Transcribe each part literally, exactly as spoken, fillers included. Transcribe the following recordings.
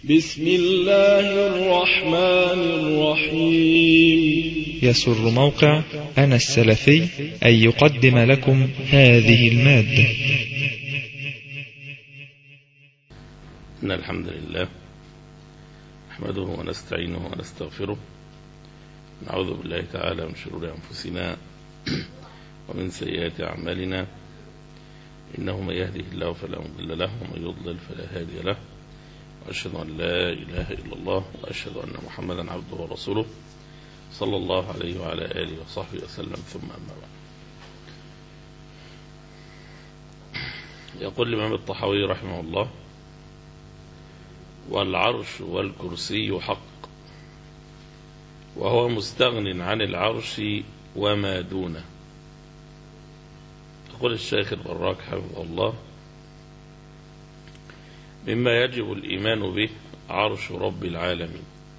بسم الله الرحمن الرحيم. يسر موقع أنا السلفي أن يقدم لكم هذه المادة. إن الحمد لله نحمده ونستعينه ونستغفره، نعوذ بالله تعالى من شرور أنفسنا ومن سيئات أعمالنا، إنه من يهده الله فلا مضل له ومن يضلل فلا هادي له، وأشهد أن لا إله إلا الله وأشهد أن محمدا عبده ورسوله صلى الله عليه وعلى آله وصحبه وسلم، ثم أما بعد. يقول الإمام الطحاوي رحمه الله: والعرش والكرسي حق، وهو مستغن عن العرش وما دونه. يقول الشيخ البراك حفظه الله: مما يجب الإيمان به عرش رب العالمين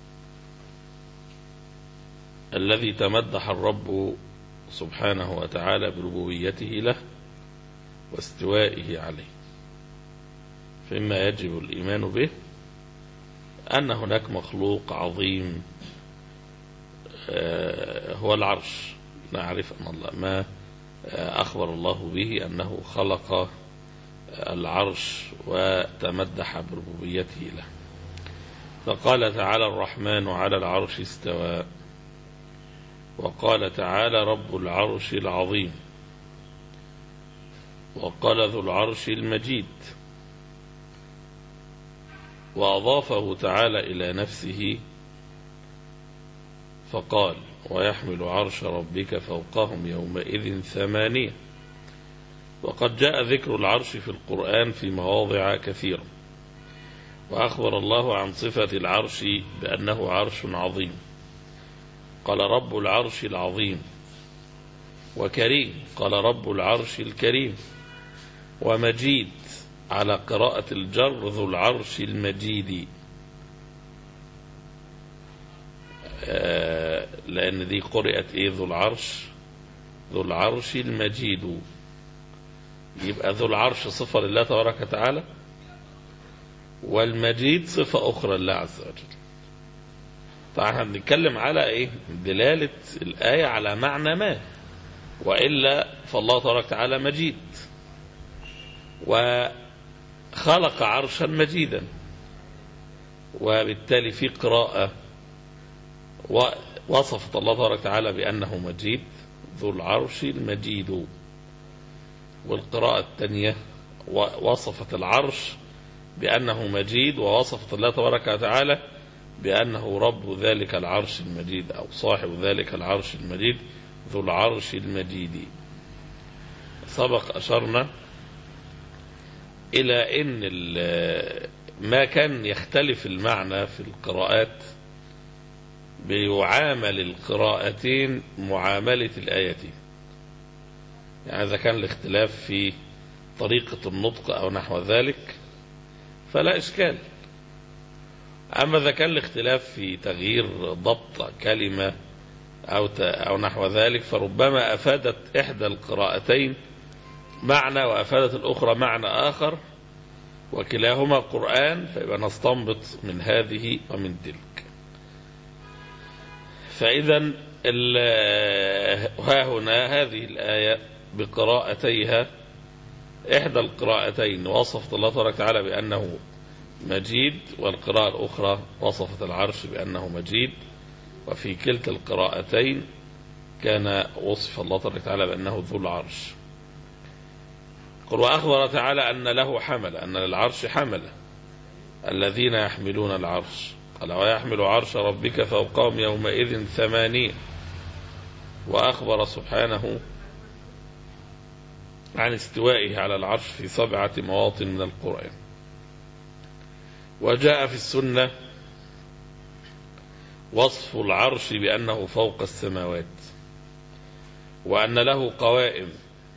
الذي تمدح الرب سبحانه وتعالى بربوبيته له واستوائه عليه. فمما يجب الإيمان به أن هناك مخلوق عظيم هو العرش. نعرف أن الله ما أخبر الله به أنه خلق العرش وتمدح بربوبيته له، فقال تعالى: الرحمن على العرش استوى، وقال تعالى: رب العرش العظيم، وقال ذو العرش المجيد، وأضافه تعالى إلى نفسه فقال: ويحمل عرش ربك فوقهم يومئذ ثمانية. وقد جاء ذكر العرش في القرآن في مواضع كثيرة، وأخبر الله عن صفة العرش بأنه عرش عظيم، قال: رب العرش العظيم، وكريم، قال: رب العرش الكريم، ومجيد على قراءة الجر ذو العرش المجيد، آه لأن دي قرأت إيه؟ ذو العرش ذو العرش المجيد. يبقى ذو العرش صفة لله تبارك وتعالى، والمجيد صفة أخرى لله عز وجل. طبعا بنتكلم على إيه؟ دلالة الآية على معنى ما، وإلا فالله تبارك وتعالى مجيد وخلق عرشا مجيدا، وبالتالي في قراءة وصفت الله تبارك وتعالى بأنه مجيد، ذو العرش المجيد. والقراءة الثانية وصفت العرش بأنه مجيد، ووصفت الله تبارك وتعالى بأنه رب ذلك العرش المجيد، أو صاحب ذلك العرش المجيد، ذو العرش المجيد. سبق أشرنا إلى أن ما كان يختلف المعنى في القراءات بيعامل القراءتين معاملة الآيتين. يعني إذا كان الاختلاف في طريقة النطق أو نحو ذلك فلا إشكال، أما إذا كان الاختلاف في تغيير ضبط كلمة أو أو نحو ذلك فربما أفادت إحدى القراءتين معنى وأفادت الأخرى معنى آخر، وكلاهما قرآن، فيبقى نستنبط من هذه ومن تلك. فإذا ها هنا هذه الآية بقراءتيها، إحدى القراءتين وصفت الله تبارك وتعالى بأنه مجيد، والقراءة الأخرى وصفت العرش بأنه مجيد، وفي كلتا القراءتين كان وصف الله تبارك وتعالى بأنه ذو العرش. قل: وأخبر تعالى أن له حمل، أن للعرش حمل الذين يحملون العرش، قال: ويحمل عرش ربك فوقهم يومئذ ثمانية. وأخبر سبحانه عن استوائه على العرش في سبعة مواطن من القرآن. وجاء في السنة وصف العرش بأنه فوق السماوات، وأن له قوائم،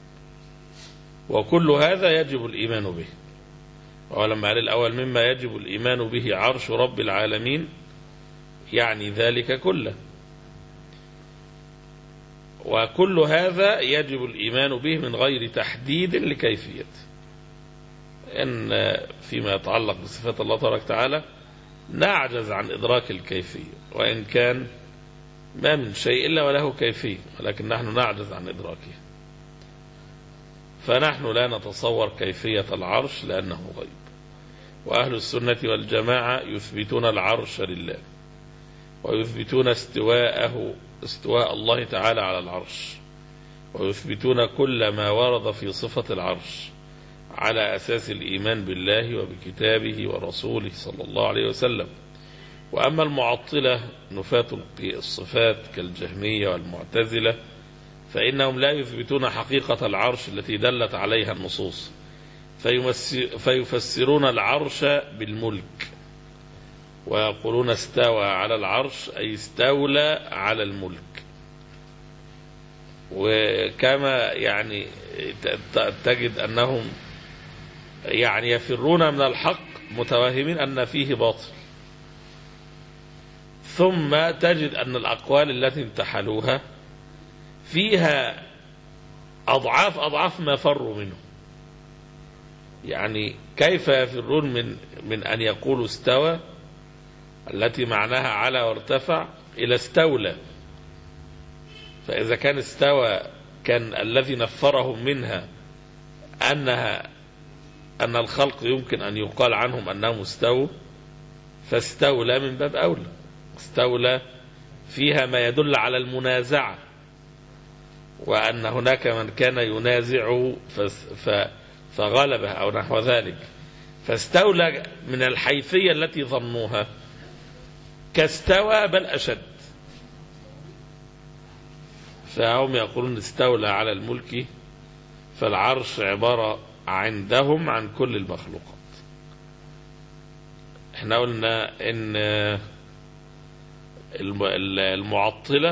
وكل هذا يجب الإيمان به. ولما قال الأول مما يجب الإيمان به عرش رب العالمين، يعني ذلك كله، وكل هذا يجب الإيمان به من غير تحديد لكيفيته. إن فيما يتعلق بصفات الله تبارك وتعالى نعجز عن إدراك الكيفية، وإن كان ما من شيء إلا وله كيفية، ولكن نحن نعجز عن إدراكه. فنحن لا نتصور كيفية العرش لأنه غيب. وأهل السنة والجماعة يثبتون العرش لله، ويثبتون استواءه استواء الله تعالى على العرش، ويثبتون كل ما ورد في صفة العرش على أساس الإيمان بالله وبكتابه ورسوله صلى الله عليه وسلم. وأما المعطلة نفاة الصفات كالجهمية والمعتزلة فإنهم لا يثبتون حقيقة العرش التي دلت عليها النصوص، فيفسرون العرش بالملك، ويقولون استوى على العرش أي استولى على الملك. وكما يعني تجد أنهم يعني يفرون من الحق متوهمين أن فيه باطل، ثم تجد أن الأقوال التي انتحلوها فيها أضعاف أضعاف ما فروا منه. يعني كيف يفرون من من أن يقولوا استوى التي معناها على وارتفع إلى استولى؟ فإذا كان استوى كان الذي نفرهم منها أنها أن الخلق يمكن أن يقال عنهم أنهم استووا، فاستولى من باب أولى. استولى فيها ما يدل على المنازعة، وأن هناك من كان ينازع فغلبه أو نحو ذلك، فاستولى من الحيثية التي ظنوها كاستوى بل أشد. فهم يقولون استولى على الملك، فالعرش عبارة عندهم عن كل المخلوقات. احنا قلنا ان المعطلة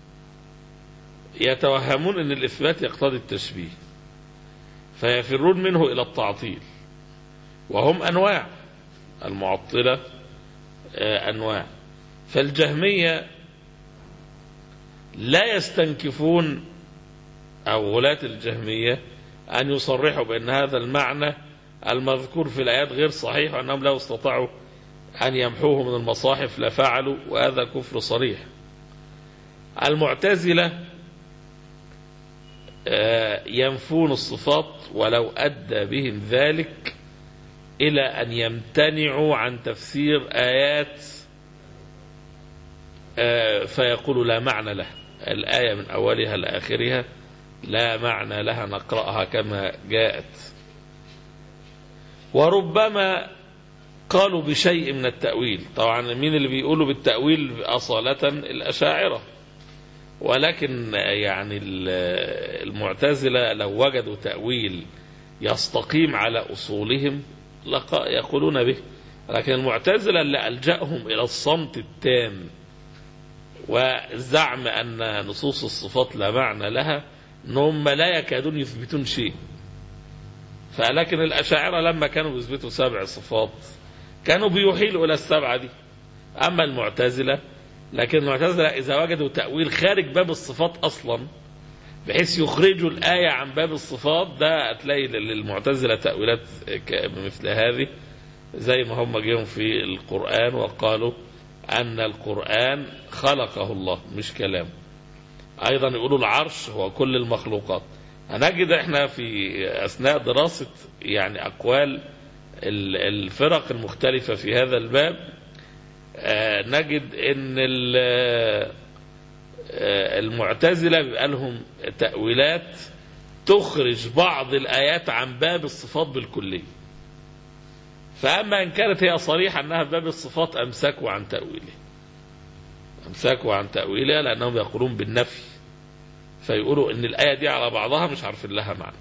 يتوهمون ان الإثبات يقتضي التشبيه، فيفرون منه إلى التعطيل، وهم أنواع. المعطلة أنواع. فالجهمية لا يستنكفون أو غلاة الجهمية أن يصرحوا بأن هذا المعنى المذكور في الآيات غير صحيح، وأنهم لو استطاعوا أن يمحوه من المصاحف لفعلوا، وهذا كفر صريح. المعتزلة ينفون الصفات ولو أدى بهم ذلك إلى أن يمتنعوا عن تفسير آيات فيقولوا لا معنى لها، الآية من أولها لآخرها لا معنى لها، نقرأها كما جاءت. وربما قالوا بشيء من التأويل. طبعا مين اللي بيقولوا بالتأويل أصالة؟ الأشاعرة. ولكن يعني المعتزلة لو وجدوا تأويل يستقيم على أصولهم يقولون به، لكن المعتزلة اللي ألجأهم إلى الصمت التام وزعم أن نصوص الصفات لا معنى لها، أنهم لا يكادون يثبتون شيء. فلكن الأشاعرة لما كانوا يثبتوا سبع صفات كانوا بيحيلوا إلى السبعة دي. أما المعتزلة، لكن المعتزلة إذا وجدوا تأويل خارج باب الصفات أصلا بحيث يخرجوا الآية عن باب الصفات، ده هتلاقي للمعتزلة تأويلات مثل هذه، زي ما هم جيهم في القرآن وقالوا أن القرآن خلقه الله مش كلام. أيضا يقولوا العرش هو كل المخلوقات. هنجد احنا في أثناء دراسة يعني أقوال الفرق المختلفة في هذا الباب نجد ان المعتزلة بيبقى لهم تأويلات تخرج بعض الآيات عن باب الصفات بالكلية. فأما إن كانت هي صريحة أنها باب الصفات أمسكوا عن تأويله أمسكوا عن تأويلها لأنهم يقولون بالنفي، فيقولوا أن الآية دي على بعضها مش عارفين لها معنى.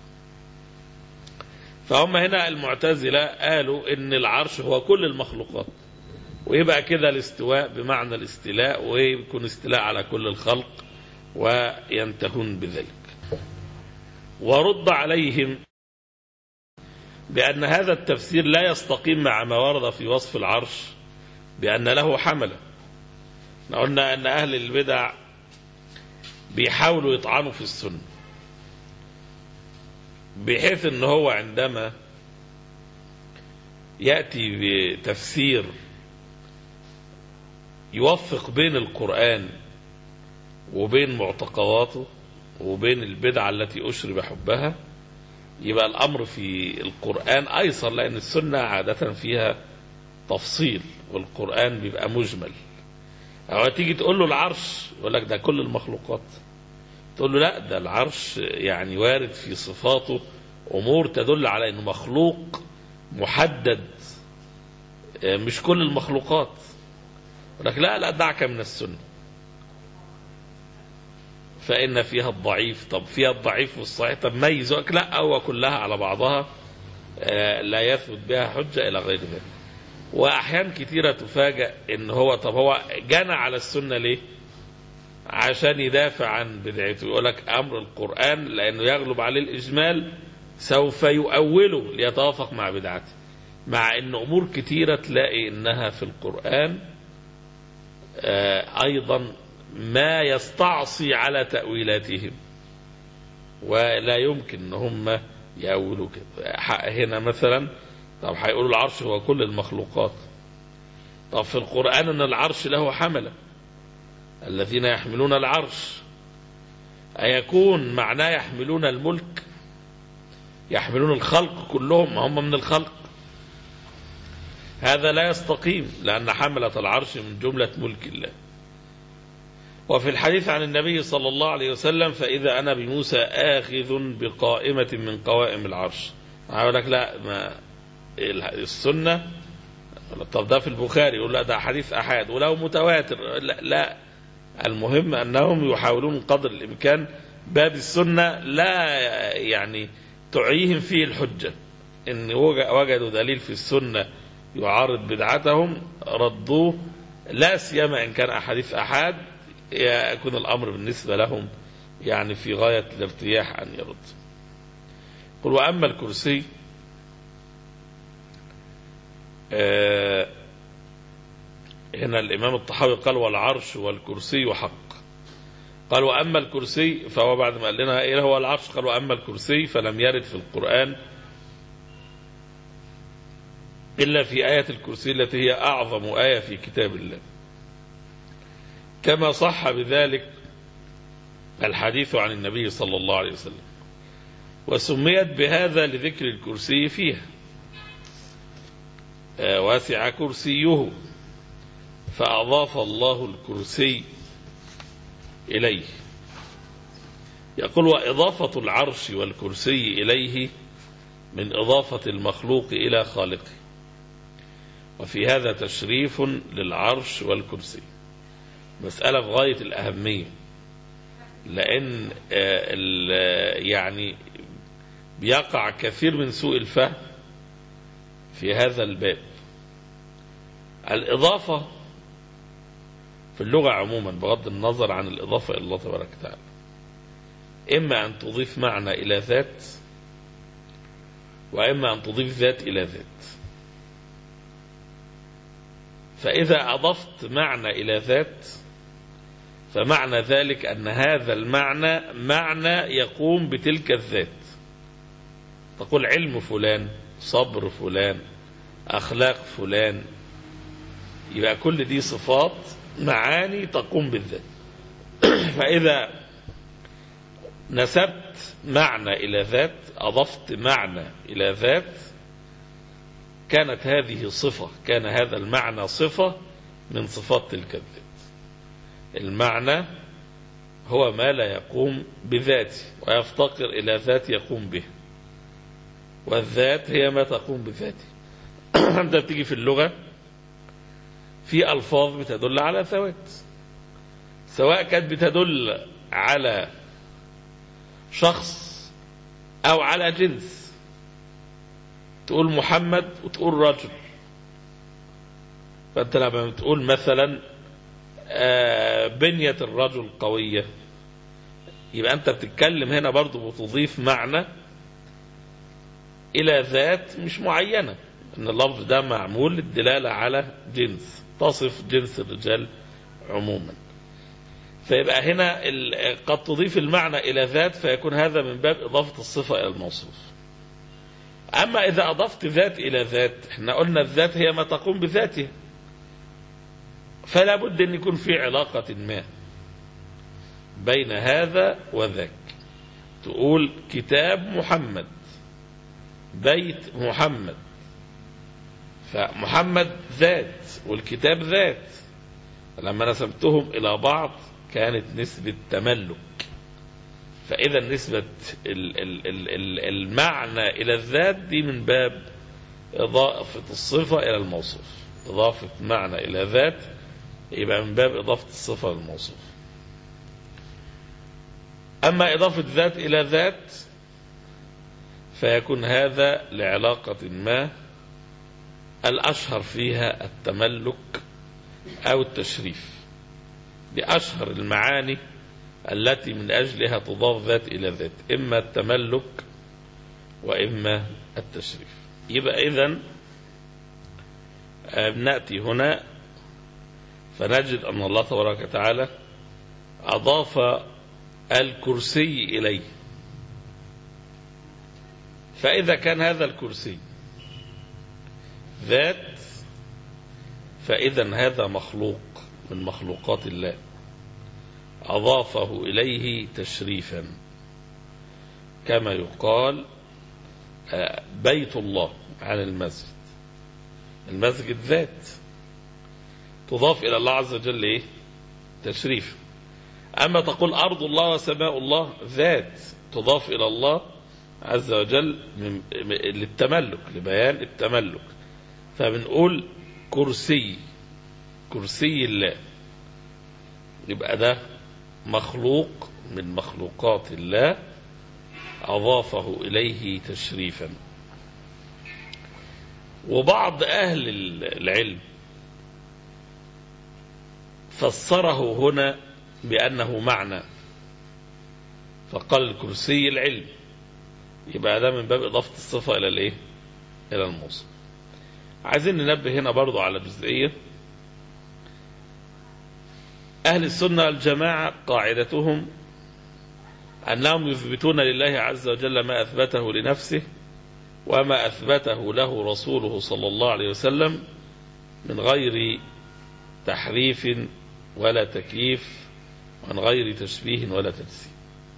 فهم هنا المعتزلة قالوا أن العرش هو كل المخلوقات، ويبقى كده الاستواء بمعنى الاستيلاء، ويكون استيلاء على كل الخلق وينتهون بذلك. ورد عليهم بأن هذا التفسير لا يستقيم مع ما ورد في وصف العرش بأن له حملة. قلنا أن أهل البدع بيحاولوا يطعنوا في السنة، بحيث أنه هو عندما يأتي بتفسير يوفق بين القرآن وبين معتقداته وبين البدعة التي أشرب حبها، يبقى الأمر في القرآن أيسر، لأن السنة عادة فيها تفصيل والقرآن بيبقى مجمل. أو تيجي تقول له العرش يقول لك ده كل المخلوقات، تقول له لا، ده العرش يعني وارد في صفاته أمور تدل على أنه مخلوق محدد مش كل المخلوقات. يقول لك لا لا دعك من السنة فإن فيها الضعيف. طب فيها الضعيف والصحيح، طب ميزك لا هو كلها على بعضها لا يثبت بها حجة إلى غير ذلك. وأحيان كثيرة تفاجأ إن هو طب هو جنى على السنة ليه؟ عشان يدافع عن بدعته. يقول لك أمر القرآن لأنه يغلب عليه الإجمال سوف يؤوله ليتوافق مع بدعته، مع إن أمور كثيرة تلاقي إنها في القرآن أيضا ما يستعصي على تأويلاتهم ولا يمكن ان هم يأولوا كده. هنا مثلا طب هيقولوا العرش هو كل المخلوقات، طب في القرآن ان العرش له حملة الذين يحملون العرش، أيكون معناه يحملون الملك، يحملون الخلق كلهم هم من الخلق؟ هذا لا يستقيم، لأن حملة العرش من جملة ملك الله. وفي الحديث عن النبي صلى الله عليه وسلم فإذا أنا بموسى آخذ بقائمة من قوائم العرش، أقول لك لا ما السنة، طب ده في البخاري، يقول لا ده حديث أحد ولو متواتر، لا, لا المهم أنهم يحاولون قدر الإمكان باب السنة لا يعني تعيهم فيه الحجة، إن وجدوا دليل في السنة يعارض بدعتهم ردوه، لا سيما إن كان أحاديث أحد يكون الأمر بالنسبة لهم يعني في غاية الارتياح أن يرد. قل وأما الكرسي آه هنا الإمام الطحاوي قال والعرش والكرسي حق. قال وأما الكرسي، فهو بعد ما قال لنا إيه هو العرش قال وأما الكرسي فلم يرد في القرآن إلا في آية الكرسي التي هي أعظم آية في كتاب الله، كما صح بذلك الحديث عن النبي صلى الله عليه وسلم، وسميت بهذا لذكر الكرسي فيها، واسع كرسيه فأضاف الله الكرسي إليه. يقول وإضافة العرش والكرسي إليه من إضافة المخلوق إلى خالقه، وفي هذا تشريف للعرش والكرسي، مسألة في غاية الأهمية، لأن يعني بيقع كثير من سوء الفهم في هذا الباب. الإضافة في اللغة عموما بغض النظر عن الإضافة إلى الله تبارك وتعالى، إما أن تضيف معنى إلى ذات، وإما أن تضيف ذات إلى ذات. فإذا أضفت معنى إلى ذات فمعنى ذلك أن هذا المعنى معنى يقوم بتلك الذات. تقول علم فلان، صبر فلان، أخلاق فلان، يبقى كل دي صفات معاني تقوم بالذات. فإذا نسبت معنى إلى ذات، أضفت معنى إلى ذات، كانت هذه صفة، كان هذا المعنى صفة من صفات تلك الذات. المعنى هو ما لا يقوم بذاته ويفتقر إلى ذات يقوم به، والذات هي ما تقوم بذاته. أنت بتيجي في اللغة في ألفاظ بتدل على ذوات، سواء كانت بتدل على شخص أو على جنس. تقول محمد وتقول رجل، فأنت لما بتقول مثلا بنية الرجل قوية، يبقى أنت بتتكلم هنا برضو بتضيف معنى إلى ذات مش معينة، إن اللفظ ده معمول للدلالة على جنس، تصف جنس الرجال عموما. فيبقى هنا قد تضيف المعنى إلى ذات، فيكون هذا من باب إضافة الصفة إلى الموصوف. أما إذا أضفت ذات إلى ذات، احنا قلنا الذات هي ما تقوم بذاته، فلا بد أن يكون في علاقة ما بين هذا وذاك. تقول كتاب محمد، بيت محمد، فمحمد ذات والكتاب ذات، لما نسبتهم إلى بعض كانت نسبة تملك. فإذا نسبة المعنى إلى الذات دي من باب إضافة الصفة إلى الموصوف. إضافة معنى إلى ذات يبقى من باب إضافة الصفة للموصوف. أما إضافة ذات إلى ذات فيكون هذا لعلاقة ما الأشهر فيها التملك أو التشريف. لأشهر المعاني التي من أجلها تضاف ذات إلى ذات، إما التملك وإما التشريف. يبقى إذن نأتي هنا فنجد أن الله تبارك وتعالى أضاف الكرسي إليه. فإذا كان هذا الكرسي ذات فإذا هذا مخلوق من مخلوقات الله أضافه إليه تشريفا، كما يقال بيت الله عن المسجد. المسجد ذات تضاف إلى الله عز وجل إيه؟ تشريف. أما تقول أرض الله وسماء الله ذات تضاف إلى الله عز وجل للتملك، لبيان التملك. فبنقول كرسي، كرسي الله، يبقى ده مخلوق من مخلوقات الله أضافه إليه تشريفا. وبعض أهل العلم فسره هنا بأنه معنى، فقال الكرسي العلم، يبقى ده من باب إضافة الصفة إلى الإيه؟ إلى الموصف. عايزين ننبه هنا برضو على جزئية. أهل السنة والجماعة قاعدتهم أنهم يثبتون لله عز وجل ما أثبته لنفسه وما أثبته له رسوله صلى الله عليه وسلم من غير تحريف ولا تكييف، ومن غير تشبيه ولا تجسيم.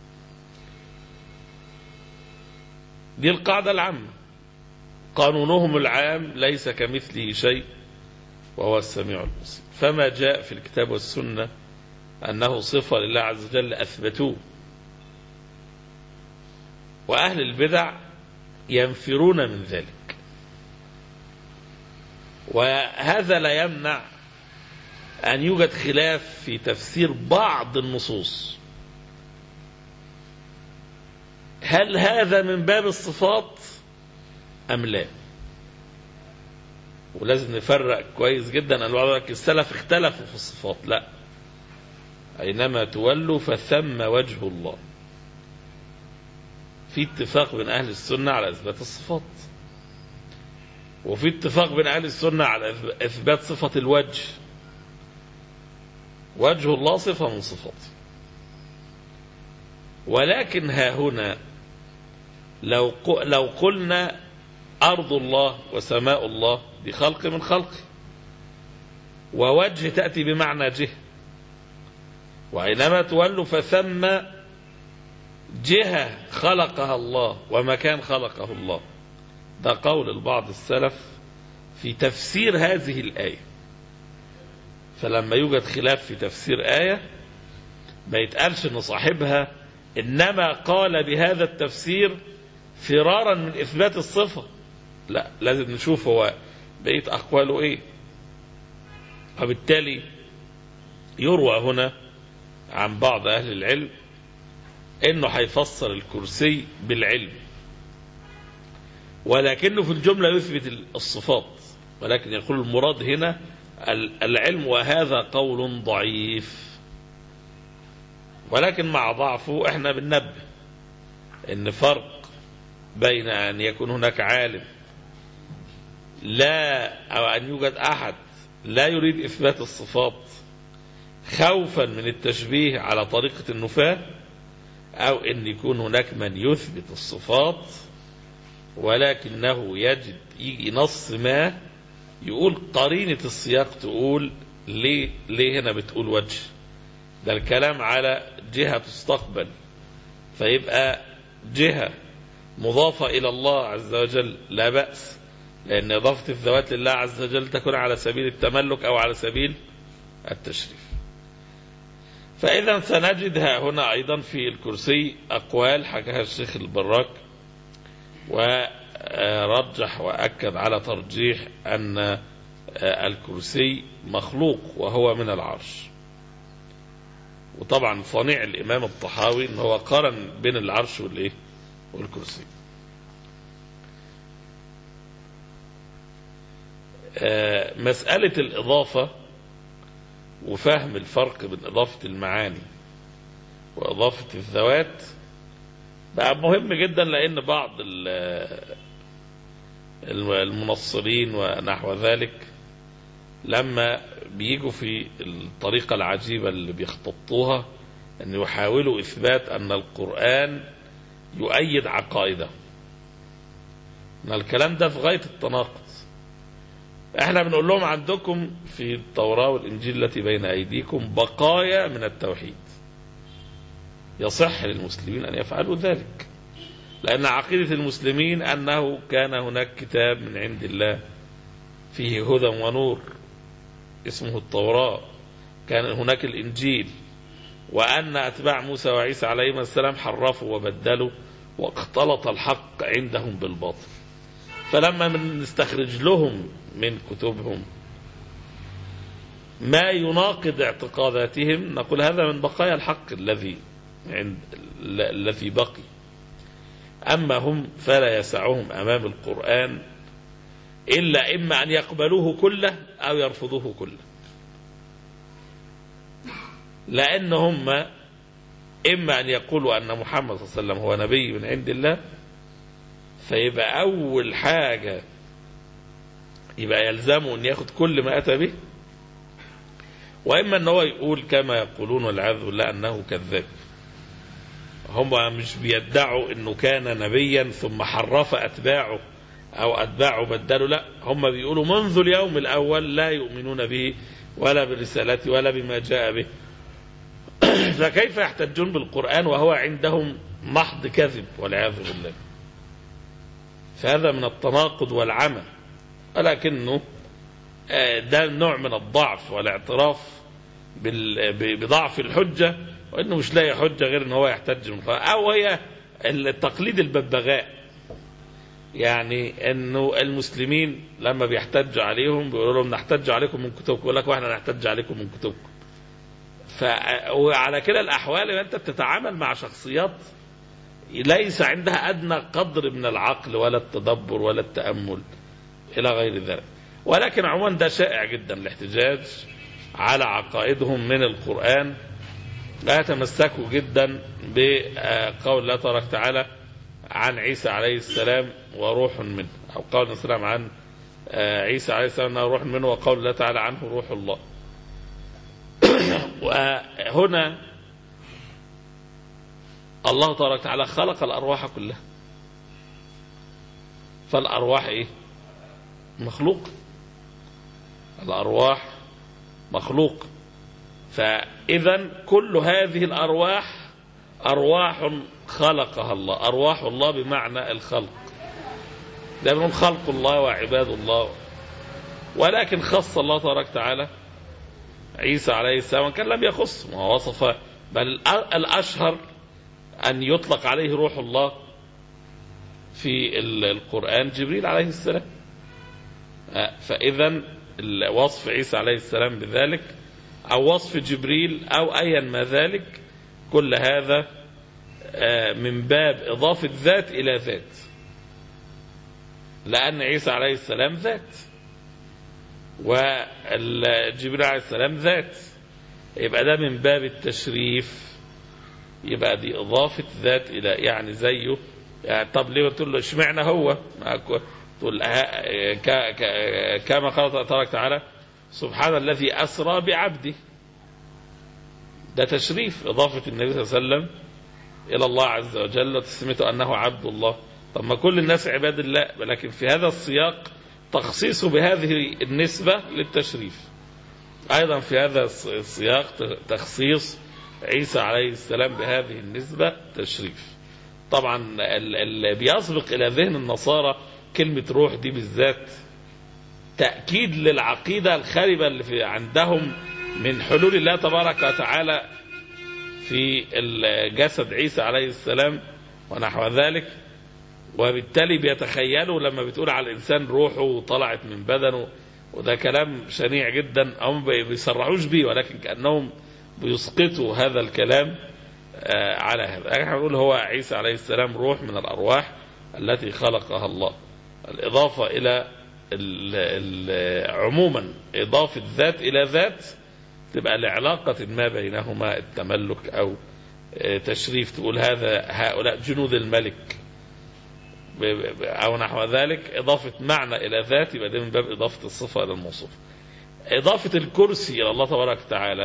دي القاعدة العامة. قانونهم العام ليس كمثله شيء وهو السميع البصير. فما جاء في الكتاب والسنة أنه صفة لله عز وجل أثبتوه، وأهل البدع ينفرون من ذلك. وهذا لا يمنع أن يوجد خلاف في تفسير بعض النصوص. هل هذا من باب الصفات أم لا؟ ولازم نفرق كويس جدا. أن بعض السلف اختلفوا في الصفات، لا، أينما تولوا فثم وجه الله. في اتفاق بين أهل السنة على إثبات الصفات، وفي اتفاق بين أهل السنة على إثبات صفة الوجه. وجه الله صفة من صفاته. ولكن ها هنا لو لو قلنا أرض الله وسماء الله دي خلق من خلقه، ووجه تأتي بمعنى جه، وأينما تولوا فثم جهة خلقها الله ومكان خلقه الله. ده قول البعض السلف في تفسير هذه الآية. فلما يوجد خلاف في تفسير آية ما يتقالش أن صاحبها إنما قال بهذا التفسير فرارا من إثبات الصفة، لا، لازم نشوف هو بقيت أقواله إيه. وبالتالي يروى هنا عن بعض أهل العلم إنه هيفسر الكرسي بالعلم، ولكنه في الجملة يثبت الصفات، ولكن يقول المراد هنا العلم، وهذا قول ضعيف. ولكن مع ضعفه احنا بننبه ان فرق بين ان يكون هناك عالم لا او ان يوجد احد لا يريد اثبات الصفات خوفا من التشبيه على طريقة النفاة، او ان يكون هناك من يثبت الصفات ولكنه يجد يجي نص ما يقول قرينة السياق تقول ليه ليه هنا بتقول وجه؟ ده الكلام على جهة تستقبل، فيبقى جهة مضافة إلى الله عز وجل لا بأس، لأن إضافة الذوات لله عز وجل تكون على سبيل التملك أو على سبيل التشريف. فإذا سنجدها هنا أيضا في الكرسي أقوال حكاها الشيخ البراك، ورجح وأكد على ترجيح أن الكرسي مخلوق وهو من العرش. وطبعا صنيع الإمام الطحاوي إن هو قارن بين العرش والإيه والكرسي. مسألة الإضافة وفهم الفرق بين إضافة المعاني وإضافة الذوات بقى مهم جدا، لأن بعض المنصرين ونحو ذلك لما بيجوا في الطريقة العجيبة اللي بيخططوها أن يحاولوا إثبات أن القرآن يؤيد عقائده، أن الكلام ده في غاية التناقض. احنا بنقول لهم عندكم في التوراة والإنجيل التي بين أيديكم بقايا من التوحيد، يصح للمسلمين أن يفعلوا ذلك، لأن عقيدة المسلمين أنه كان هناك كتاب من عند الله فيه هدى ونور اسمه التوراة، كان هناك الإنجيل، وأن أتباع موسى وعيسى عليهما السلام حرفوا وبدلوا واختلط الحق عندهم بالباطل. فلما نستخرج لهم من كتبهم ما يناقض اعتقاداتهم نقول هذا من بقايا الحق الذي عند الذي بقي. أما هم فلا يسعهم أمام القرآن إلا إما أن يقبلوه كله أو يرفضوه كله، لأنهم إما أن يقولوا أن محمد صلى الله عليه وسلم هو نبي من عند الله، فيبقى أول حاجة يبقى يلزمه أن يأخذ كل ما أتى به، وإما أن هو يقول كما يقولون والعياذ بالله أنه كذاب. هم مش بيدعوا أنه كان نبيا ثم حرف أتباعه أو أتباعه بدلوا، لا، هم بيقولوا منذ اليوم الأول لا يؤمنون به ولا بالرسالة ولا بما جاء به. فكيف يحتجون بالقرآن وهو عندهم محض كذب والعياذ بالله؟ فهذا من التناقض والعمى، ولكنه ده نوع من الضعف والاعتراف بضعف الحجة، وإنه مش لاقي حجة غير إن هو يحتج من القرآن، أو هي التقليد الببغاء، يعني إنه المسلمين لما بيحتجوا عليهم بيقولوا لهم نحتج عليكم من كتبكم، يقول لك واحنا نحتج عليكم من كتبكم. وعلى كده الأحوال أنت بتتعامل مع شخصيات ليس عندها أدنى قدر من العقل ولا التدبر ولا التأمل إلى غير ذلك. ولكن عموما ده شائع جدا الاحتجاج على عقائدهم من القرآن، لا يتمسكوا جدا بقول الله تبارك وتعالى عن عيسى عليه السلام وروح منه، أو قول السلام عن عيسى عليه السلام أنه روح منه، وقول الله تعالى عنه روح الله. وهنا الله تبارك وتعالى خلق الأرواح كلها، فالأرواح إيه؟ مخلوق، الأرواح مخلوق. فإذا كل هذه الأرواح أرواح خلقها الله، أرواح الله بمعنى الخلق، ده منهم خلق الله وعباد الله. ولكن خص الله تبارك وتعالى عيسى عليه السلام كان لم يخص، ما وصف، بل الأشهر أن يطلق عليه روح الله في القرآن جبريل عليه السلام. فإذا وصف عيسى عليه السلام بذلك أو وصف جبريل أو أيا ما ذلك، كل هذا من باب إضافة ذات إلى ذات، لأن عيسى عليه السلام ذات وجبريل عليه السلام ذات، يبقى ده من باب التشريف، يبقى دي إضافة ذات إلى، يعني زيه. يعني طب ليه تقول له اشمعنى هو؟ تقول كما قال تبارك وتعالى سبحان الذي أسرى بعبده، ده تشريف، إضافة النبي صلى الله عليه وسلم إلى الله عز وجل وتسميته أنه عبد الله. طب ما كل الناس عباد الله، ولكن في هذا السياق تخصيصه بهذه النسبة للتشريف. أيضا في هذا السياق تخصيص عيسى عليه السلام بهذه النسبة تشريف. طبعا اللي بيسبق إلى ذهن النصارى كلمة روح دي بالذات تأكيد للعقيدة الخاربة اللي في عندهم من حلول الله تبارك وتعالى في الجسد عيسى عليه السلام ونحو ذلك، وبالتالي بيتخيلوا لما بتقول على الإنسان روحه طلعت من بدنه، وده كلام شنيع جدا، أو ما بيصرحوش به ولكن كأنهم بيسقطوا هذا الكلام على هذا. احنا بنقول هو عيسى عليه السلام روح من الأرواح التي خلقها الله. الإضافة إلى ال ال عموما إضافة ذات إلى ذات تبقى لعلاقة ما بينهما التملك أو تشريف، تقول هذا هؤلاء جنود الملك أو نحو ذلك. إضافة معنى إلى ذات يبقى ده من باب إضافة الصفة إلى الموصوف. إضافة الكرسي إلى الله تبارك وتعالى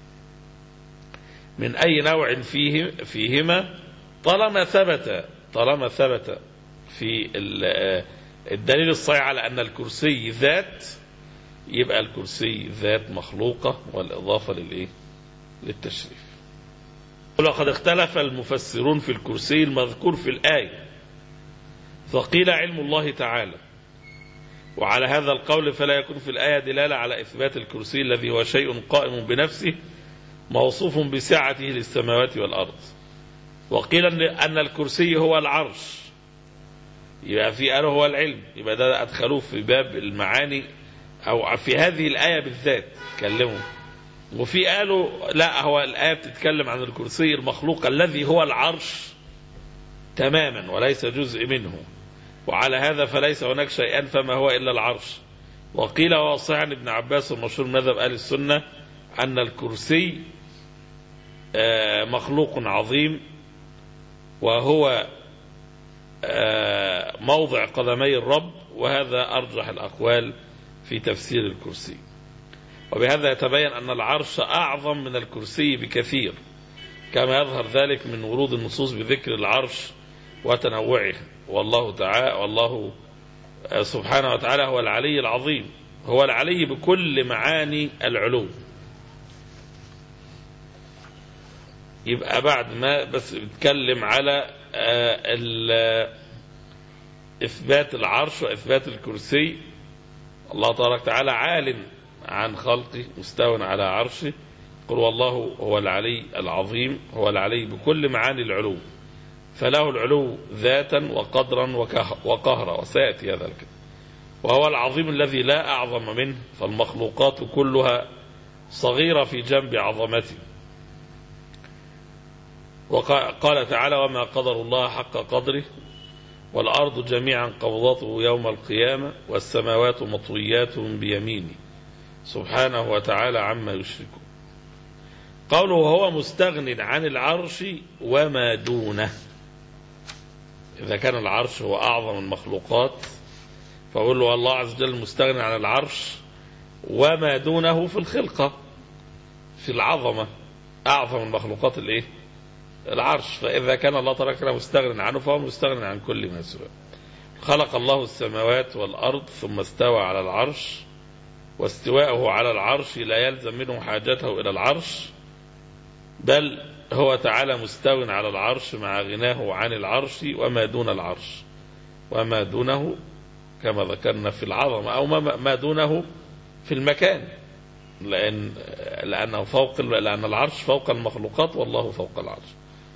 من أي نوع فيه فيهما طالما ثبت طالما ثبت في الدليل الصحيح على أن الكرسي ذات، يبقى الكرسي ذات مخلوقة والإضافة للإيه؟ للتشريف. ولقد اختلف المفسرون في الكرسي المذكور في الآية، فقيل علم الله تعالى، وعلى هذا القول فلا يكون في الآية دلالة على إثبات الكرسي الذي هو شيء قائم بنفسه موصوف بسعته للسماوات والأرض. وقيل أن الكرسي هو العرش، يبقى في قالوا هو العلم، يبقى ده أدخلوه في باب المعاني أو في هذه الآية بالذات تكلموا. وفي قالوا لا، هو الآية بتتكلم عن الكرسي المخلوق الذي هو العرش تماما وليس جزء منه، وعلى هذا فليس هناك شيئا فما هو إلا العرش. وقيل واصحا ابن عباس المشهور مذهب أهل السنة أن الكرسي مخلوق عظيم، وهو موضع قدمي الرب، وهذا أرجح الأقوال في تفسير الكرسي. وبهذا يتبين أن العرش أعظم من الكرسي بكثير، كما يظهر ذلك من ورود النصوص بذكر العرش وتنوعه. والله تعالى والله سبحانه وتعالى هو العلي العظيم، هو العلي بكل معاني العلو. يبقى بعد ما بس بتكلم على إثبات العرش وإثبات الكرسي، الله تبارك وتعالى عال عن خلقه مستوى على عرشه، قل والله هو العلي العظيم، هو العلي بكل معاني العلو، فله العلو ذاتا وقدرا وقهرا، وسيأتي هذا الكلام. وهو العظيم الذي لا أعظم منه، فالمخلوقات كلها صغيرة في جنب عظمته. وقال تعالى وما قدر الله حق قدره والأرض جميعا قبضته يوم القيامة والسماوات مطويات بيمينه سبحانه وتعالى عما يشركون. قوله وهو مستغن عن العرش وما دونه، إذا كان العرش هو أعظم المخلوقات فأقول له الله عز وجل مستغن عن العرش وما دونه في الخلقة في العظمة، أعظم المخلوقات الإيه؟ العرش. فإذا كان الله تبارك وتعالى مستغن عنه فهو مستغن عن كل ما سواه. خلق الله السماوات والأرض ثم استوى على العرش، واستواءه على العرش لا يلزم منه حاجته إلى العرش، بل هو تعالى مستو على العرش مع غناه عن العرش وما دون العرش، وما دونه كما ذكرنا في العظمة، أو ما دونه في المكان، لأن لأنه فوق، لأن العرش فوق المخلوقات والله فوق العرش.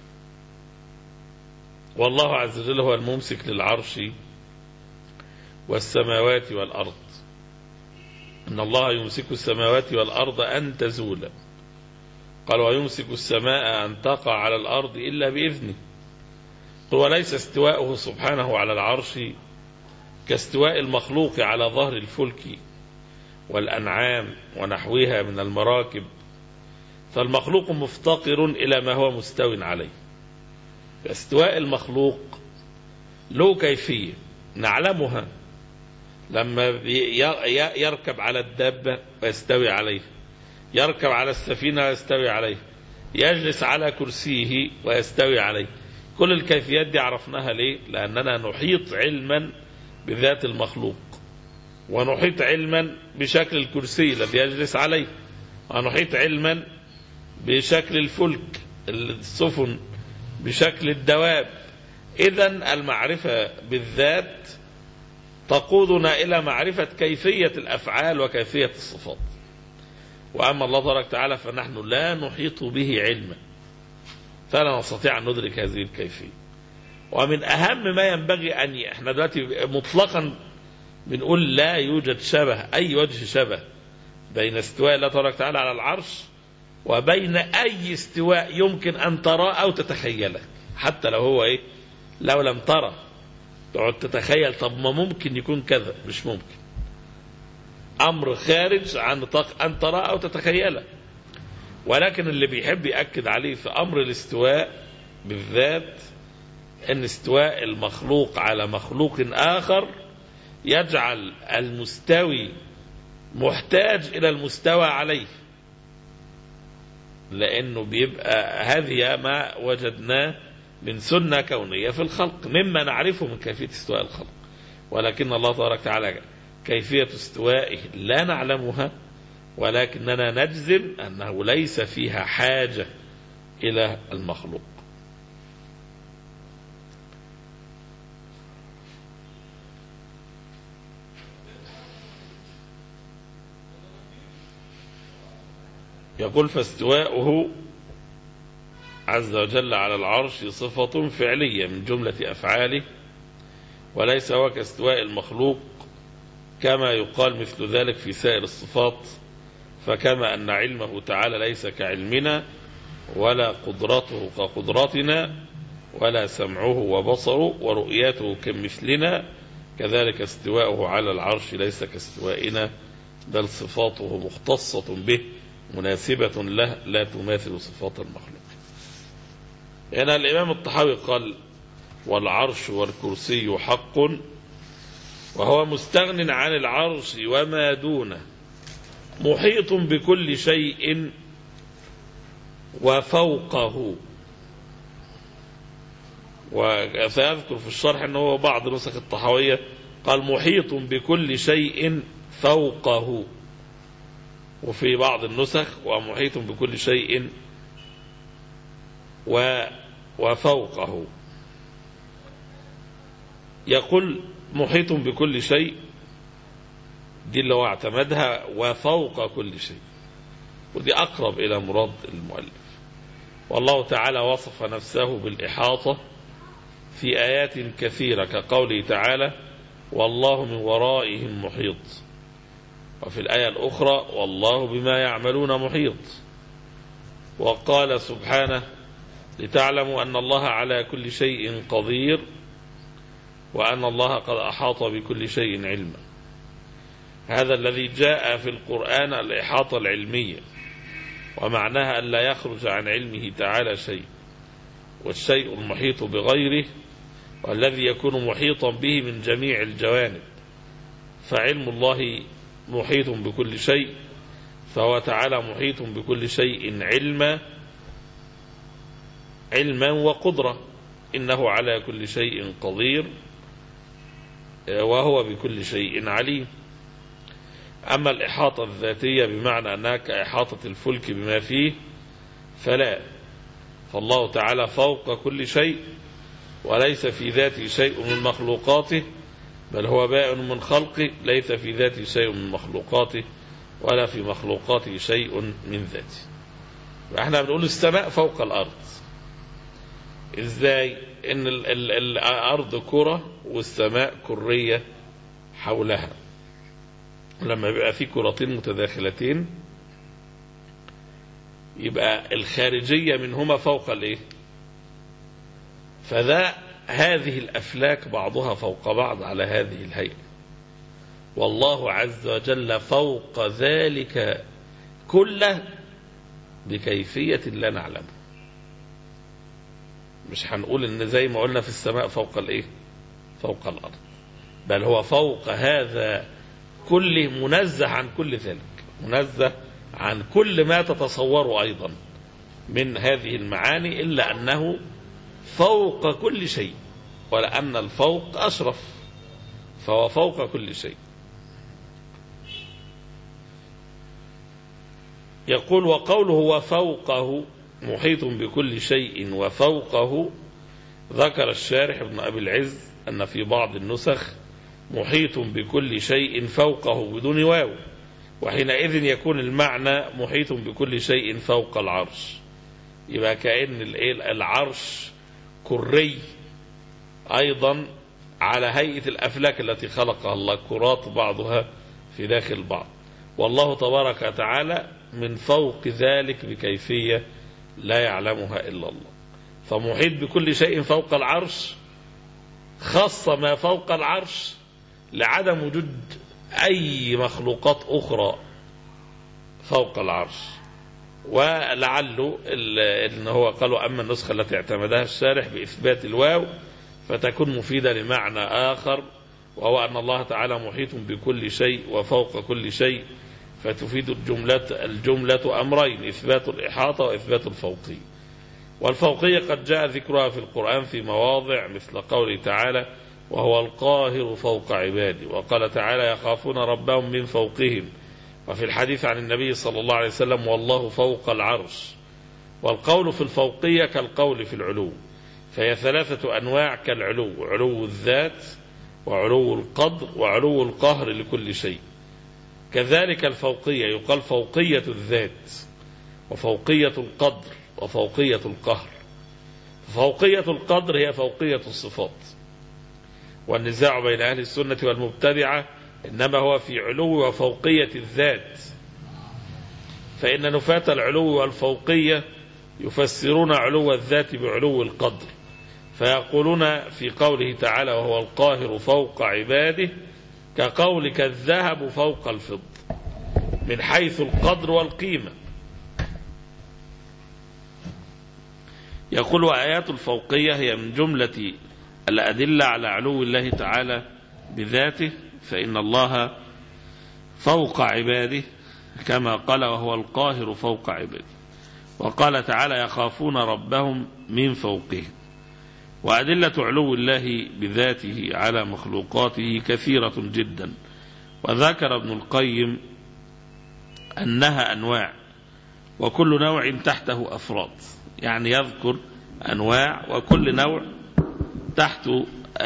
والله عز وجل هو الممسك للعرش والسماوات والأرض، إن الله يمسك السماوات والأرض أن تزولا، قال ويمسك السماء أن تقع على الأرض إلا بإذنه. وليس استواءه سبحانه على العرش كاستواء المخلوق على ظهر الفلك والأنعام ونحوها من المراكب، فالمخلوق مفتقر إلى ما هو مستو عليه. فاستواء المخلوق له كيفية نعلمها، لما يركب على الدابة ويستوي عليه، يركب على السفينة ويستوي عليه، يجلس على كرسيه ويستوي عليه، كل الكيفيات دي عرفناها ليه؟ لأننا نحيط علما بذات المخلوق، ونحيط علما بشكل الكرسي الذي يجلس عليه، ونحيط علما بشكل الفلك السفن بشكل الدواب. إذن المعرفة بالذات تقودنا إلى معرفة كيفية الأفعال وكيفية الصفات. وأما الله تبارك وتعالى فنحن لا نحيط به علما، فلا نستطيع أن ندرك هذه الكيفية. ومن أهم ما ينبغي أن احنا دلوقتي مطلقا بنقول لا يوجد شبه، أي وجه شبه بين استواء الله تبارك وتعالى على العرش وبين أي استواء يمكن أن تراه أو تتخيله، حتى لو هو إيه، لو لم ترى تقعد تتخيل طب ما ممكن يكون كذا، مش ممكن، أمر خارج عن نطاق أن ترى أو تتخيله. ولكن اللي بيحب يأكد عليه في أمر الاستواء بالذات أن استواء المخلوق على مخلوق آخر يجعل المستوي محتاج إلى المستوى عليه، لأنه بيبقى هذه ما وجدناه من سنة كونية في الخلق مما نعرفه من كيفية استواء الخلق. ولكن الله تبارك وتعالى كيفية استوائه لا نعلمها، ولكننا نجزم أنه ليس فيها حاجة إلى المخلوق. يقول فاستواؤه عز وجل على العرش صفة فعلية من جملة أفعاله، وليس هو كاستواء المخلوق كما يقال مثل ذلك في سائر الصفات. فكما أن علمه تعالى ليس كعلمنا، ولا قدرته كقدرتنا، ولا سمعه وبصره ورؤيته كمثلنا، كذلك استواؤه على العرش ليس كاستوائنا، بل صفاته مختصة به مناسبة له لا تماثل صفات المخلوق. هنا الإمام الطحاوي قال والعرش والكرسي حق، وهو مستغن عن العرش وما دونه، محيط بكل شيء وفوقه. وسيذكر في الشرح أنه بعض نسخ الطحاوية قال محيط بكل شيء فوقه، وفي بعض النسخ ومحيط بكل شيء وفوقه. يقول محيط بكل شيء دي اللي هو اعتمدها، وفوق كل شيء، ودي أقرب إلى مراد المؤلف. والله تعالى وصف نفسه بالإحاطة في آيات كثيرة كقوله تعالى والله من ورائهم محيط، وفي الآية الأخرى والله بما يعملون محيط. وقال سبحانه لتعلموا أن الله على كل شيء قدير وأن الله قد أحاط بكل شيء علما. هذا الذي جاء في القرآن الإحاطة العلمية، ومعناها أن لا يخرج عن علمه تعالى شيء، والشيء المحيط بغيره والذي يكون محيطا به من جميع الجوانب. فعلم الله محيط بكل شيء، فهو تعالى محيط بكل شيء علما علما وقدرة، إنه على كل شيء قدير وهو بكل شيء عليم. أما الإحاطة الذاتية بمعنى أنها كإحاطة الفلك بما فيه فلا، فالله تعالى فوق كل شيء، وليس في ذاته شيء من مخلوقاته، بل هو بائن من خلقه، ليس في ذاته شيء من مخلوقاته ولا في مخلوقاته شيء من ذاته. احنا بنقول السماء فوق الأرض. ازاي؟ ان ال ال الأرض كرة والسماء كرية حولها، لما يبقى في كرتين متداخلتين يبقى الخارجية منهما فوق الايه؟ فذا هذه الأفلاك بعضها فوق بعض على هذه الهيئة، والله عز وجل فوق ذلك كله بكيفية لا نعلمه. مش هنقول ان زي ما قلنا في السماء فوق الايه؟ فوق الأرض، بل هو فوق هذا كله، منزه عن كل ذلك، منزه عن كل ما تتصوره أيضا من هذه المعاني، إلا أنه فوق كل شيء، ولأن الفوق أشرف، فهو فوق كل شيء. يقول وقوله وفوقه محيط بكل شيء وفوقه، ذكر الشارح ابن أبي العز أن في بعض النسخ محيط بكل شيء فوقه بدون واو، وحينئذ يكون المعنى محيط بكل شيء فوق العرش، يبقى كأن العرش كري أيضا على هيئة الأفلاك التي خلقها الله، كرات بعضها في داخل بعض، والله تبارك وتعالى من فوق ذلك بكيفية لا يعلمها إلا الله. فمحيط بكل شيء فوق العرش، خاصة ما فوق العرش لعدم وجود أي مخلوقات أخرى فوق العرش. ولعله إن هو قالوا أما النسخة التي اعتمدها الشارح بإثبات الواو فتكون مفيدة لمعنى آخر، وهو أن الله تعالى محيط بكل شيء وفوق كل شيء، فتفيد الجملة, الجملة أمرين: إثبات الإحاطة وإثبات الفوقية. والفوقية قد جاء ذكرها في القرآن في مواضع، مثل قوله تعالى وهو القاهر فوق عباده، وقال تعالى يخافون ربهم من فوقهم، وفي الحديث عن النبي صلى الله عليه وسلم والله فوق العرش. والقول في الفوقية كالقول في العلو، فهي ثلاثة أنواع كالعلو: علو الذات وعلو القدر وعلو القهر لكل شيء. كذلك الفوقية يقال فوقية الذات وفوقية القدر وفوقية القهر. فوقية القدر هي فوقية الصفات، والنزاع بين أهل السنة والمبتدعة إنما هو في علو وفوقية الذات، فإن نفاة العلو والفوقية يفسرون علو الذات بعلو القدر، فيقولون في قوله تعالى وهو القاهر فوق عباده كقولك الذهب فوق الفضة من حيث القدر والقيمة. يقول وآيات الفوقية هي من جملة الأدلة على علو الله تعالى بذاته، فإن الله فوق عباده كما قال وهو القاهر فوق عباده، وقال تعالى يخافون ربهم من فوقهم. وأدلة علو الله بذاته على مخلوقاته كثيرة جدا، وذكر ابن القيم أنها أنواع، وكل نوع تحته أفراد، يعني يذكر أنواع وكل نوع تحته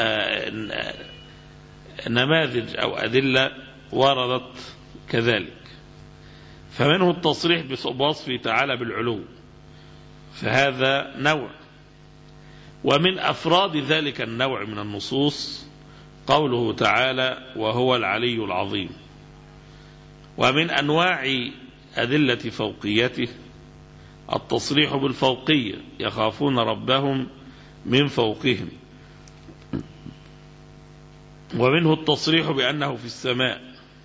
نماذج أو أدلة وردت كذلك. فمنه التصريح بوصفه تعالى بالعلو، فهذا نوع، ومن أفراد ذلك النوع من النصوص قوله تعالى وهو العلي العظيم. ومن أنواع أدلة فوقيته التصريح بالفوقية يخافون ربهم من فوقهم، ومنه التصريح بأنه في السماء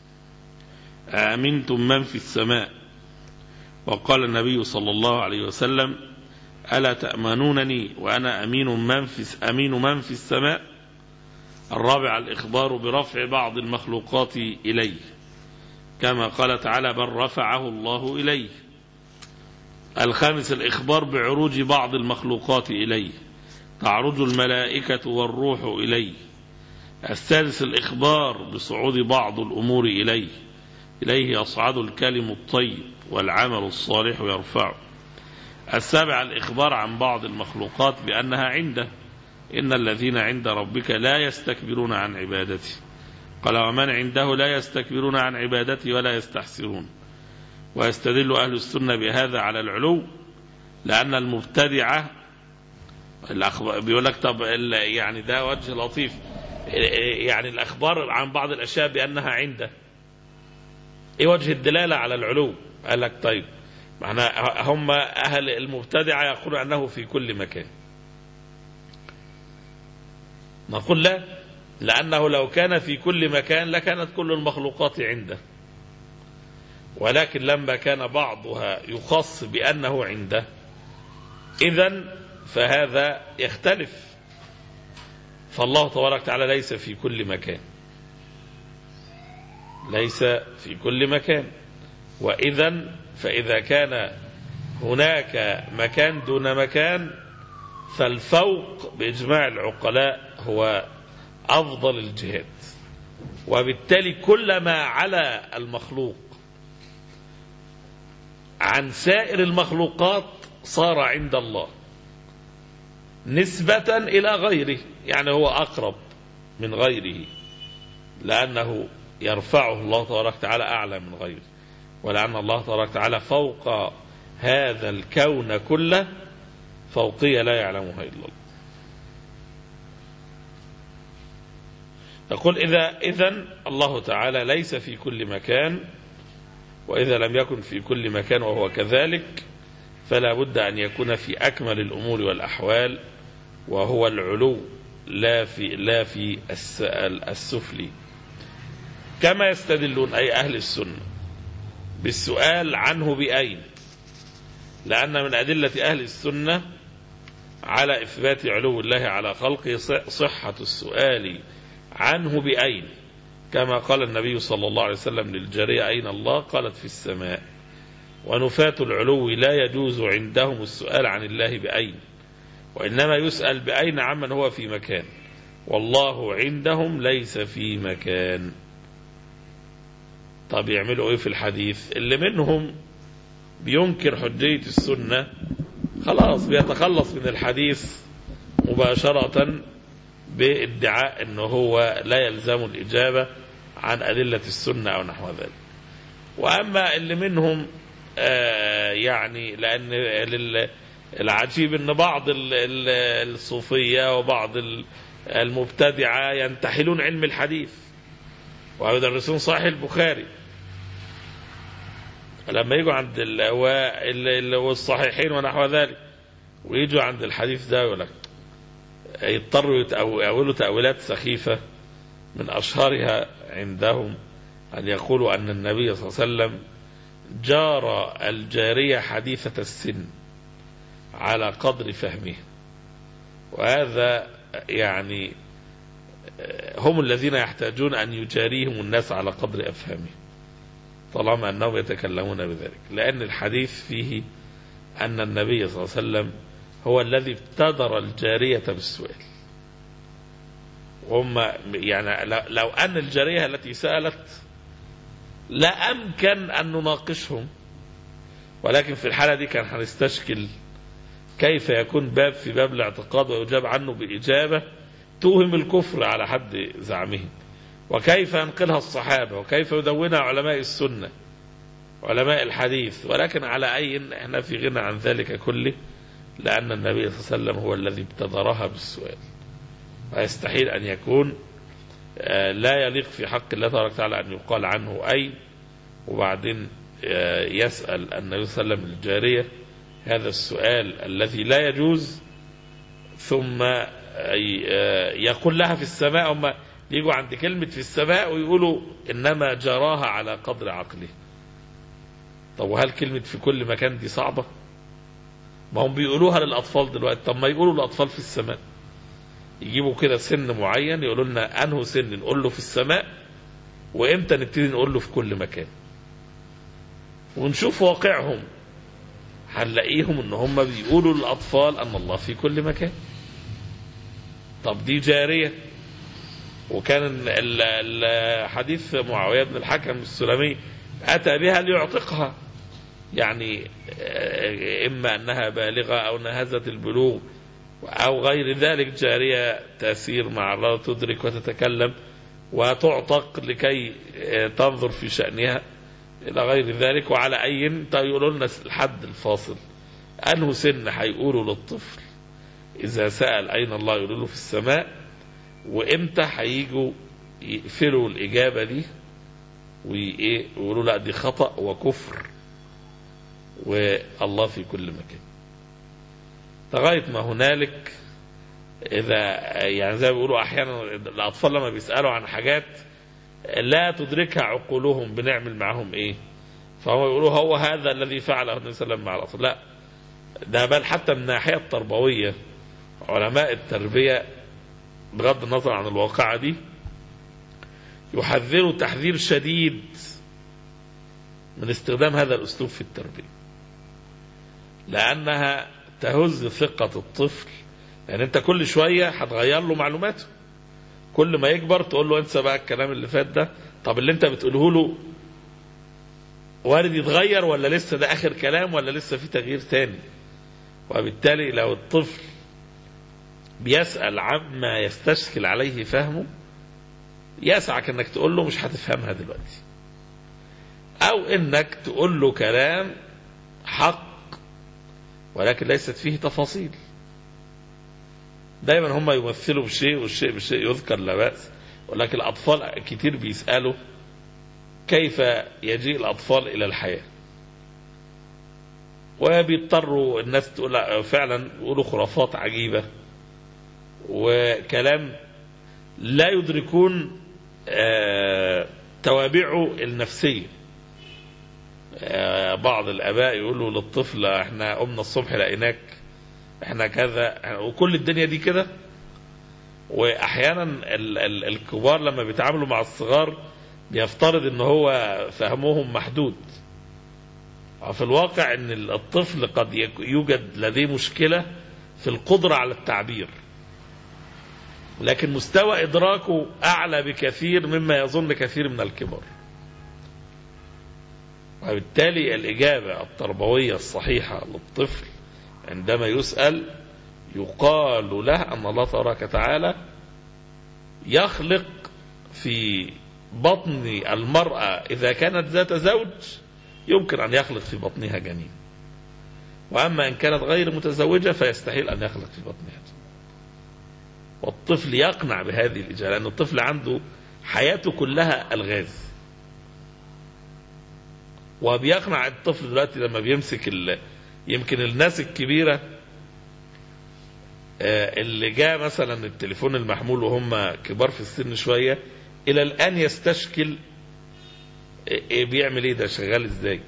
أأمنتم من في السماء، وقال النبي صلى الله عليه وسلم ألا تأمنونني وأنا أمين من في, أمين من في السماء. الرابع الإخبار برفع بعض المخلوقات إليه كما قال تعالى بل رفعه الله إليه. الخامس الإخبار بعروج بعض المخلوقات إليه، تعرج الملائكة والروح إليه. السادس الإخبار بصعود بعض الأمور إليه، إليه يصعد الكلم الطيب والعمل الصالح يرفعه. السابع الإخبار عن بعض المخلوقات بأنها عنده، إن الذين عند ربك لا يستكبرون عن عبادته، قال ومن عنده لا يستكبرون عن عبادته ولا يستحسرون. ويستدل أهل السنة بهذا على العلو، لأن المبتدعة بيقول لك طب يعني ده وجه لطيف، يعني الأخبار عن بعض الأشياء بأنها عنده، إيه وجه الدلالة على العلو؟ قال لك طيب معنى هم أهل المبتدعة يقولون أنه في كل مكان. نقول لا، لأنه لو كان في كل مكان لكانت كل المخلوقات عنده، ولكن لما كان بعضها يخص بأنه عنده إذن فهذا يختلف، فالله تبارك وتعالى ليس في كل مكان، ليس في كل مكان. وإذن فإذا كان هناك مكان دون مكان فالفوق بإجماع العقلاء هو أفضل الجهات، وبالتالي كلما على المخلوق عن سائر المخلوقات صار عند الله نسبة إلى غيره، يعني هو أقرب من غيره لأنه يرفعه الله تبارك وتعالى أعلى من غيره، ولأن الله تبارك وتعالى فوق هذا الكون كله فوقية لا يعلمها إلا الله. يقول إذا إذن الله تعالى ليس في كل مكان، وإذا لم يكن في كل مكان وهو كذلك فلا بد أن يكون في أكمل الأمور والأحوال، وهو العلو لا في لا في السفلي. كما يستدلون أي أهل السنة بالسؤال عنه بأين، لأن من أدلة أهل السنة على إثبات علو الله على خلقه صحة السؤال عنه بأين، كما قال النبي صلى الله عليه وسلم للجارية أين الله؟ قالت في السماء. ونفاة العلو لا يجوز عندهم السؤال عن الله بأين، وإنما يسأل بأين عمن هو في مكان، والله عندهم ليس في مكان. طب يعملوا ايه في الحديث؟ اللي منهم بينكر حجية السنة خلاص بيتخلص من الحديث مباشرة بادعاء انه هو لا يلزم الإجابة عن أدلة السنة أو نحو ذلك. وأما اللي منهم آه يعني لأن العجيب أن بعض الصوفية وبعض المبتدعة ينتحلون علم الحديث ويدرسون صحيح البخاري، لما يجوا عند الصحيحين ونحو ذلك ويجوا عند الحديث ده يقول لك يضطروا يتأولوا تأويلات سخيفة، من أشهرها عندهم أن يقولوا أن النبي صلى الله عليه وسلم جار الجارية حديثة السن على قدر فهمه، وهذا يعني هم الذين يحتاجون أن يجاريهم الناس على قدر أفهامه طالما أنهم يتكلمون بذلك، لأن الحديث فيه أن النبي صلى الله عليه وسلم هو الذي ابتدر الجارية بالسؤال. هم يعني لو أن الجارية التي سألت لا أمكن أن نناقشهم، ولكن في الحالة دي كان هنستشكل كيف يكون باب في باب الاعتقاد ويجاب عنه بإجابة توهم الكفر على حد زعمه، وكيف ينقلها الصحابة، وكيف يدونها علماء السنة علماء الحديث. ولكن على أي احنا في غنى عن ذلك كله، لأن النبي صلى الله عليه وسلم هو الذي ابتدرها بالسؤال، ويستحيل أن يكون لا يليق في حق الله تبارك وتعالى أن يقال عنه أي وبعدين يسأل النبي صلى الله عليه وسلم الجارية هذا السؤال الذي لا يجوز، ثم يقول لها في السماء. هم يجوا عند كلمة في السماء ويقولوا إنما جراها على قدر عقله. طب وهل كلمة في كل مكان دي صعبة؟ ما هم بيقولوها للأطفال دلوقتي، طب ما يقولوا للأطفال في السماء، يجيبوا كده سن معين يقولوا لنا أنه سن نقول له في السماء، وإمتى نبتدي نقول له في كل مكان، ونشوف واقعهم هنلاقيهم ان هم بيقولوا للأطفال أن الله في كل مكان. طب دي جارية، وكان الحديث معاوية بن الحكم السلمي أتى بها ليعتقها، يعني إما أنها بالغة أو نهزة البلوغ أو غير ذلك، جارية تسير مع الله تدرك وتتكلم وتعتق لكي تنظر في شأنها إلى غير ذلك. وعلى أي يقولوا لنا الحد الفاصل أنه سن هيقولوا للطفل إذا سأل أين الله يقولوا له في السماء، وإمتى هيجوا يقفلوا الإجابة دي ويقولوا لا دي خطأ وكفر والله في كل مكان. لغاية ما هنالك إذا يعني زي ما بيقولوا أحيانا الأطفال لما بيسألوا عن حاجات لا تدركها عقولهم بنعمل معهم إيه، فهم يقولوا هو هذا الذي فعله النبي صلى الله عليه وسلم مع الأطفال. لا، ده بل حتى من الناحية التربوية علماء التربية بغض النظر عن الواقعة دي يحذروا تحذير شديد من استخدام هذا الأسلوب في التربية، لأنها تهز ثقة الطفل. يعني أنت كل شوية هتغير له معلوماته، كل ما يكبر تقول له انسى بقى الكلام اللي فات ده، طب اللي انت بتقوله له وارد يتغير ولا لسه ده آخر كلام ولا لسه في تغيير تاني. وبالتالي لو الطفل بيسأل عما يستشكل عليه فهمه يسعك انك تقول له مش هتفهمها دلوقتي، او انك تقول له كلام حق ولكن ليست فيه تفاصيل. دايما هم يمثلوا بشيء والشيء بشيء يذكر لا بأس، ولكن الأطفال كتير بيسألوا كيف يجيء الأطفال إلى الحياة، وبيضطروا الناس تقول فعلا يقولوا خرافات عجيبة وكلام لا يدركون توابعه النفسية. بعض الآباء يقولوا للطفل احنا قمنا الصبح لقيناك احنا كذا، وكل الدنيا دي كده. واحيانا ال ال الكبار لما بيتعاملوا مع الصغار بيفترض ان هو فهمهم محدود. في الواقع ان الطفل قد يوجد لديه مشكلة في القدرة على التعبير، لكن مستوى ادراكه اعلى بكثير مما يظن كثير من الكبار. وبالتالي الإجابة التربوية الصحيحة للطفل عندما يسأل يقال له أن الله تبارك وتعالى يخلق في بطن المرأة إذا كانت ذات زوج يمكن أن يخلق في بطنها جنين، وأما إن كانت غير متزوجة فيستحيل أن يخلق في بطنها جنين. والطفل يقنع بهذه الإجابة، لأن الطفل عنده حياته كلها الغاز. وبيقنع الطفل دلوقتي لما بيمسك يمكن الناس الكبيرة اللي جاء مثلا التليفون المحمول وهم كبار في السن شوية إلى الآن يستشكل بيعمل ايه ده، شغال ازاي،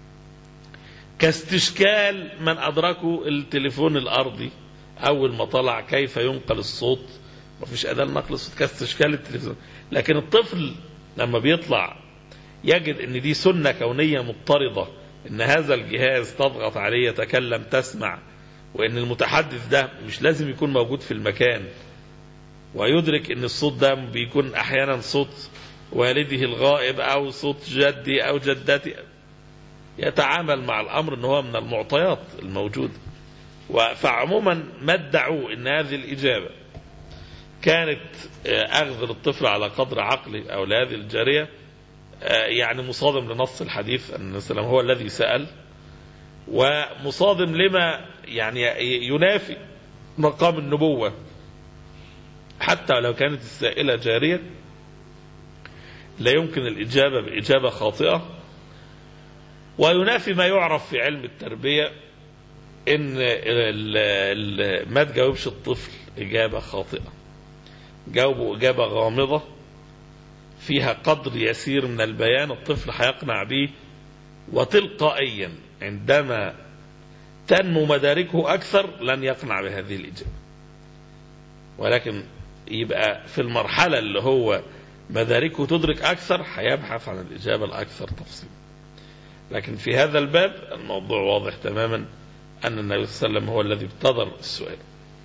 كاستشكال من أدركوا التليفون الأرضي أول ما طلع كيف ينقل الصوت، مفيش أداة لنقل الصوت، كاستشكال التليفون. لكن الطفل لما بيطلع يجد ان دي سنة كونية مضطردة، ان هذا الجهاز تضغط عليه يتكلم تسمع، وان المتحدث ده مش لازم يكون موجود في المكان، ويدرك ان الصوت ده بيكون احيانا صوت والده الغائب او صوت جدي او جدتي، يتعامل مع الامر ان هو من المعطيات الموجودة. فعموما ما ادعوا ان هذه الاجابة كانت اخذ للطفل على قدر عقله او لهذه الجارية يعني مصادم لنص الحديث أن النبي صلى الله عليه وسلم هو الذي سأل، ومصادم لما يعني ينافي مقام النبوة حتى لو كانت السائلة جارية لا يمكن الإجابة بإجابة خاطئة، وينافي ما يعرف في علم التربية إن ما تجاوبش الطفل إجابة خاطئة، جاوبه إجابة غامضة فيها قدر يسير من البيان الطفل هيقنع به، وتلقائيا عندما تنمو مداركه أكثر لن يقنع بهذه الإجابة. ولكن يبقى في المرحلة اللي هو مداركه تدرك أكثر هيبحث عن الإجابة الأكثر تفصيل. لكن في هذا الباب الموضوع واضح تماما أن النبي صلى الله عليه وسلم هو الذي ابتدر السؤال.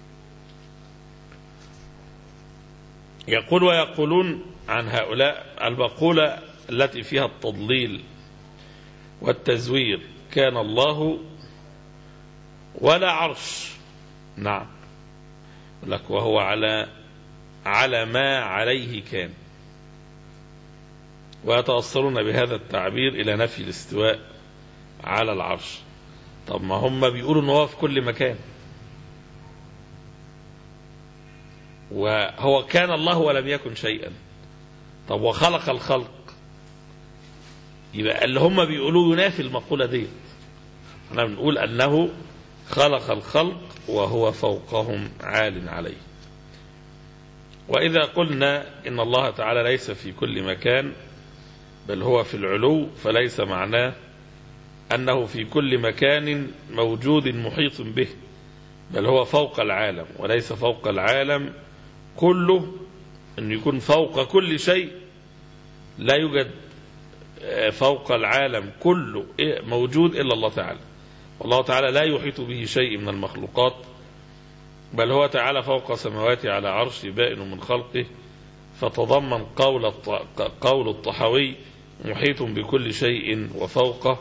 يقول ويقولون عن هؤلاء المقولة التي فيها التضليل والتزوير كان الله ولا عرش. نعم لك وهو على على ما عليه كان، ويتوصلون بهذا التعبير إلى نفي الاستواء على العرش. طب ما هم بيقولوا أنه هو في كل مكان، وهو كان الله ولم يكن شيئا. طب وخلق الخلق، يبقى اللي هم بيقولوا ينافي المقولة دي. احنا بنقول أنه خلق الخلق وهو فوقهم عال عليه. وإذا قلنا إن الله تعالى ليس في كل مكان بل هو في العلو، فليس معناه أنه في كل مكان موجود محيط به، بل هو فوق العالم، وليس فوق العالم كله، أن يكون فوق كل شيء. لا يوجد فوق العالم كله موجود إلا الله تعالى، والله تعالى لا يحيط به شيء من المخلوقات، بل هو تعالى فوق سماواته على عرش بائن من خلقه. فتضمن قول قول الطحاوي محيط بكل شيء وفوقه،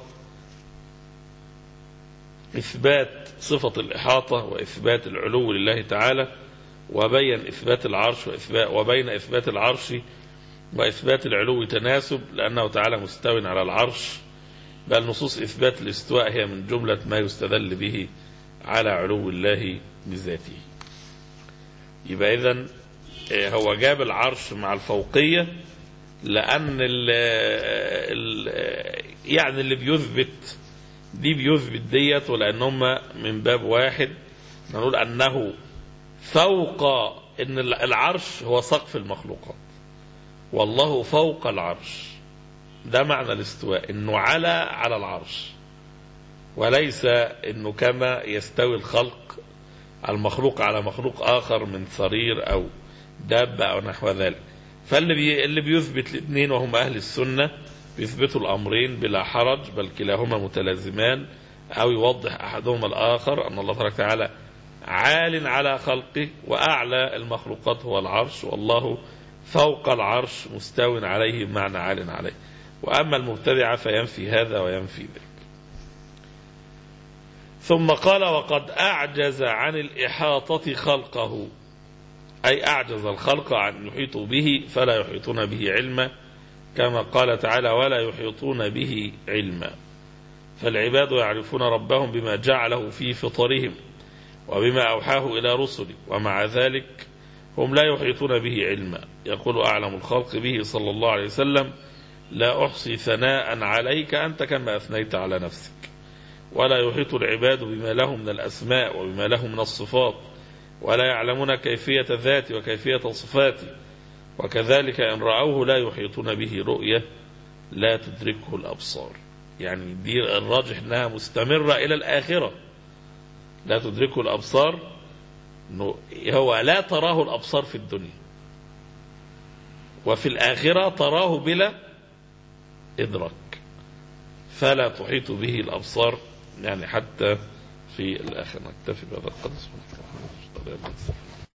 إثبات صفة الإحاطة وإثبات العلو لله تعالى، وبين إثبات العرش وإثبات وبين إثبات العرش وإثبات العلو تناسب، لأنه تعالى مستوٍ على العرش، بل نصوص إثبات الاستواء هي من جملة ما يستدل به على علو الله بذاته. يبقى إذن هو جاب العرش مع الفوقية، لأن ال ال يعني اللي بيثبت دي بيثبت ديت، ولأنهم من باب واحد نقول أنه فوق، إن العرش هو سقف المخلوقات والله فوق العرش، ده معنى الاستواء، إنه على على العرش، وليس إنه كما يستوي الخلق المخلوق على مخلوق آخر من سرير أو دابة أو نحو ذلك. فاللي بي اللي بيثبت الاثنين وهم أهل السنة بيثبتوا الأمرين بلا حرج، بل كلاهما متلازمان، أو يوضح أحدهما الآخر أن الله تبارك وتعالى عال على خلقه، وأعلى المخلوقات هو العرش، والله فوق العرش مستو عليه بمعنى عال عليه. وأما المبتدعة فينفي هذا وينفي ذلك. ثم قال وقد أعجز عن الإحاطة خلقه، أي أعجز الخلق عن يحيطوا به فلا يحيطون به علما، كما قال تعالى ولا يحيطون به علما. فالعباد يعرفون ربهم بما جعله في فطرهم وبما أوحاه إلى رسله، ومع ذلك هم لا يحيطون به علما. يقول أعلم الخلق به صلى الله عليه وسلم لا أحصي ثناء عليك أنت كما أثنيت على نفسك. ولا يحيط العباد بما له من الأسماء وبما له من الصفات، ولا يعلمون كيفية ذاته وكيفية صفاته، وكذلك إن رأوه لا يحيطون به رؤية لا تدركه الأبصار. يعني دي الراجح أنها مستمرة إلى الآخرة، لا تدركه الأبصار، هو لا تراه الأبصار في الدنيا، وفي الآخرة تراه بلا إدراك، فلا تحيط به الأبصار يعني حتى في الآخرة. نكتفي بهذا القدر.